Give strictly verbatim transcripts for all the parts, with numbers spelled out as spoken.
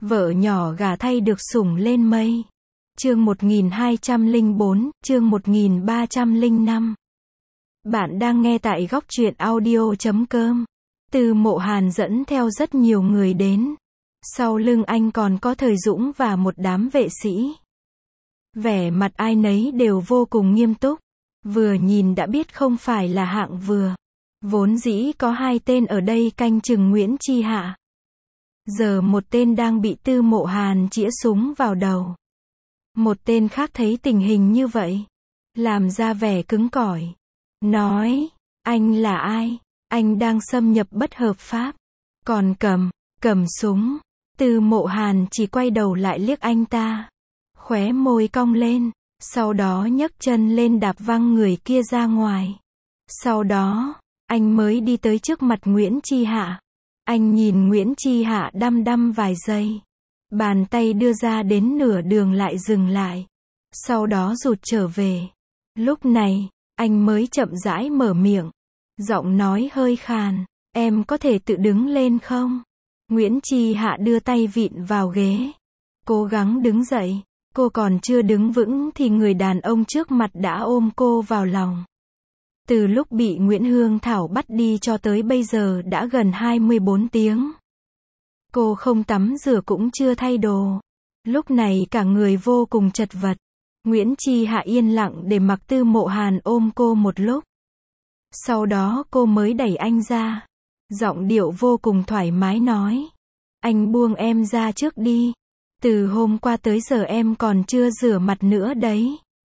Vợ nhỏ gả thay được sủng lên mây. Chương một nghìn hai trăm lẻ bốn, chương một nghìn ba trăm lẻ năm. Bạn đang nghe tại góc truyện audio chấm com. Từ Mộ Hàn dẫn theo rất nhiều người đến. Sau lưng anh còn có Thời Dũng và một đám vệ sĩ. Vẻ mặt ai nấy đều vô cùng nghiêm túc. Vừa nhìn đã biết không phải là hạng vừa. Vốn dĩ có hai tên ở đây canh chừng Nguyễn Chi Hạ. Giờ một tên đang bị Tư Mộ Hàn chĩa súng vào đầu. Một tên khác thấy tình hình như vậy, làm ra vẻ cứng cỏi. Nói, anh là ai? Anh đang xâm nhập bất hợp pháp. Còn cầm, cầm súng. Tư Mộ Hàn chỉ quay đầu lại liếc anh ta. Khóe môi cong lên. Sau đó nhấc chân lên đạp văng người kia ra ngoài. Sau đó, anh mới đi tới trước mặt Nguyễn Chi Hạ. Anh nhìn Nguyễn Chi Hạ đăm đăm vài giây. Bàn tay đưa ra đến nửa đường lại dừng lại. Sau đó rụt trở về. Lúc này, anh mới chậm rãi mở miệng. Giọng nói hơi khàn. Em có thể tự đứng lên không? Nguyễn Chi Hạ đưa tay vịn vào ghế. Cố gắng đứng dậy. Cô còn chưa đứng vững thì người đàn ông trước mặt đã ôm cô vào lòng. Từ lúc bị Nguyễn Hương Thảo bắt đi cho tới bây giờ đã gần hai mươi bốn tiếng. Cô không tắm rửa cũng chưa thay đồ. Lúc này cả người vô cùng chật vật. Nguyễn Chi Hạ yên lặng để mặc Tư Mộ Hàn ôm cô một lúc. Sau đó cô mới đẩy anh ra. Giọng điệu vô cùng thoải mái nói. Anh buông em ra trước đi. Từ hôm qua tới giờ em còn chưa rửa mặt nữa đấy.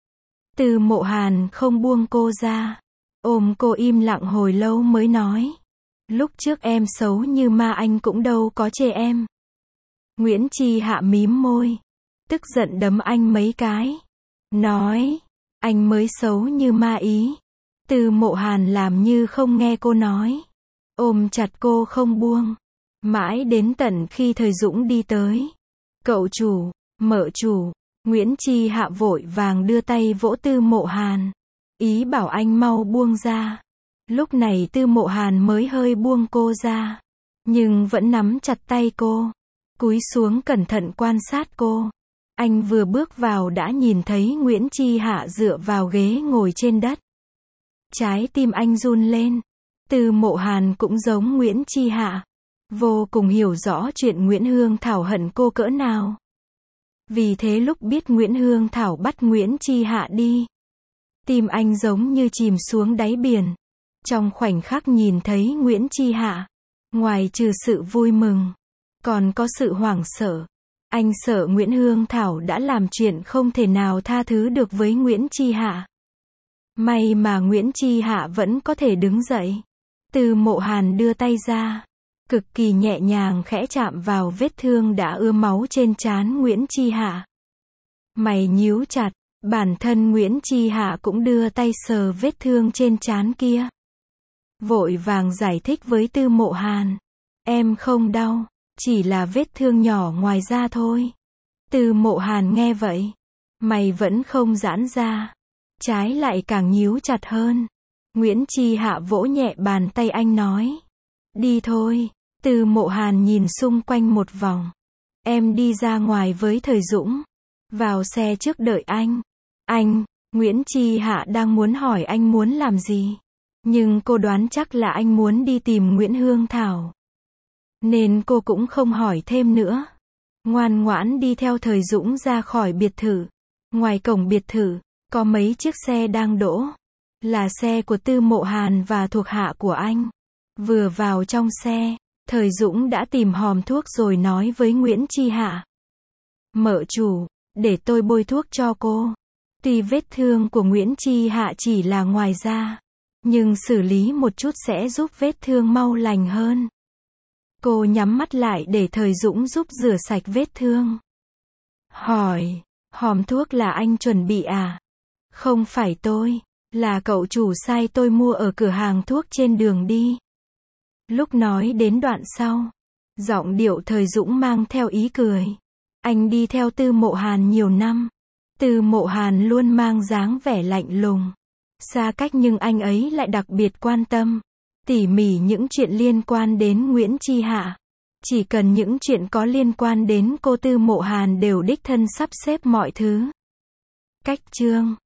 Tư Mộ Hàn không buông cô ra. Ôm cô im lặng hồi lâu mới nói. Lúc trước em xấu như ma anh cũng đâu có chê em. Nguyễn Chi Hạ mím môi. Tức giận đấm anh mấy cái. Nói. Anh mới xấu như ma ý. Tư Mộ Hàn làm như không nghe cô nói. Ôm chặt cô không buông. Mãi đến tận khi Thời Dũng đi tới. Cậu chủ, mợ chủ. Nguyễn Chi Hạ vội vàng đưa tay vỗ Tư Mộ Hàn. Ý bảo anh mau buông ra. Lúc này Tư Mộ Hàn mới hơi buông cô ra. Nhưng vẫn nắm chặt tay cô. Cúi xuống cẩn thận quan sát cô. Anh vừa bước vào đã nhìn thấy Nguyễn Chi Hạ dựa vào ghế ngồi trên đất. Trái tim anh run lên. Tư Mộ Hàn cũng giống Nguyễn Chi Hạ. Vô cùng hiểu rõ chuyện Nguyễn Hương Thảo hận cô cỡ nào. Vì thế lúc biết Nguyễn Hương Thảo bắt Nguyễn Chi Hạ đi. Tim anh giống như chìm xuống đáy biển. Trong khoảnh khắc nhìn thấy Nguyễn Chi Hạ. Ngoài trừ sự vui mừng. Còn có sự hoảng sợ. Anh sợ Nguyễn Hương Thảo đã làm chuyện không thể nào tha thứ được với Nguyễn Chi Hạ. May mà Nguyễn Chi Hạ vẫn có thể đứng dậy. Tư Mộ Hàn đưa tay ra. Cực kỳ nhẹ nhàng khẽ chạm vào vết thương đã ứa máu trên trán Nguyễn Chi Hạ. Mày nhíu chặt. Bản thân Nguyễn Chi Hạ cũng đưa tay sờ vết thương trên trán kia. Vội vàng giải thích với Tư Mộ Hàn. Em không đau. Chỉ là vết thương nhỏ ngoài da thôi. Tư Mộ Hàn nghe vậy. Mày vẫn không giãn ra. Trái lại càng nhíu chặt hơn. Nguyễn Chi Hạ vỗ nhẹ bàn tay anh nói. Đi thôi. Tư Mộ Hàn nhìn xung quanh một vòng. Em đi ra ngoài với Thời Dũng. Vào xe trước đợi anh. Anh, Nguyễn Chi Hạ đang muốn hỏi anh muốn làm gì. Nhưng cô đoán chắc là anh muốn đi tìm Nguyễn Hương Thảo. Nên cô cũng không hỏi thêm nữa. Ngoan ngoãn đi theo Thời Dũng ra khỏi biệt thự. Ngoài cổng biệt thự, có mấy chiếc xe đang đỗ. Là xe của Tư Mộ Hàn và thuộc hạ của anh. Vừa vào trong xe, Thời Dũng đã tìm hòm thuốc rồi nói với Nguyễn Chi Hạ. Mợ chủ, để tôi bôi thuốc cho cô. Tuy vết thương của Nguyễn Chi Hạ chỉ là ngoài da. Nhưng xử lý một chút sẽ giúp vết thương mau lành hơn. Cô nhắm mắt lại để Thời Dũng giúp rửa sạch vết thương. Hỏi, hòm thuốc là anh chuẩn bị à? Không phải tôi, là cậu chủ sai tôi mua ở cửa hàng thuốc trên đường đi. Lúc nói đến đoạn sau, giọng điệu Thời Dũng mang theo ý cười. Anh đi theo Tư Mộ Hàn nhiều năm. Tư Mộ Hàn luôn mang dáng vẻ lạnh lùng. Xa cách nhưng anh ấy lại đặc biệt quan tâm. Tỉ mỉ những chuyện liên quan đến Nguyễn Chi Hạ. Chỉ cần những chuyện có liên quan đến cô Tư Mộ Hàn đều đích thân sắp xếp mọi thứ. Cách chương